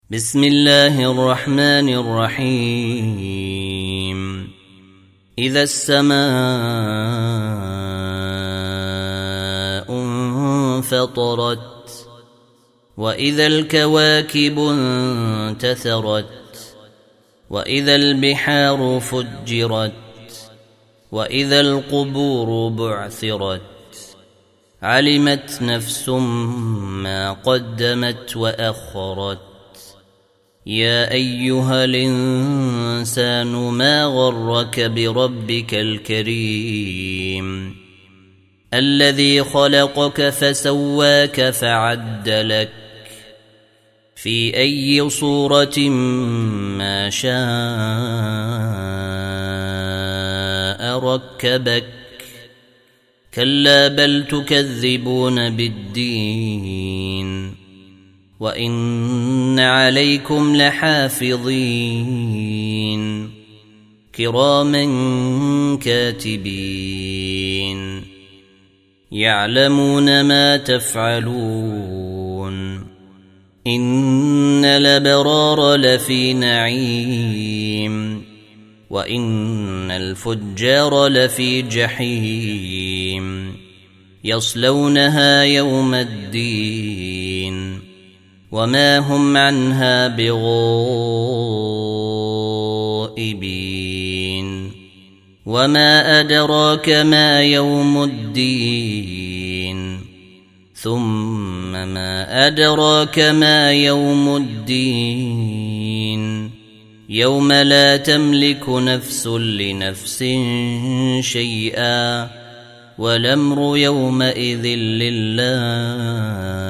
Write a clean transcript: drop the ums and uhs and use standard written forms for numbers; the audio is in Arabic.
بسم الله الرحمن الرحيم. إذا السماء انفطرت وإذا الكواكب انتثرت وإذا البحار فجرت وإذا القبور بعثرت علمت نفس ما قدمت وأخرت. يا أيها الإنسان ما غرك بربك الكريم الذي خلقك فسواك فعدلك في أي صورة ما شاء ركبك. كلا بل تكذبون بالدين وإن عليكم لحافظين كراما كاتبين يعلمون ما تفعلون. إن الأبرار لفي نعيم وإن الفجار لفي جحيم يصلونها يوم الدين وما هم عنها بغائبين. وما أدراك ما يوم الدين ثم ما أدراك ما يوم الدين يوم لا تملك نفس لنفس شيئا والأمر يومئذ لله.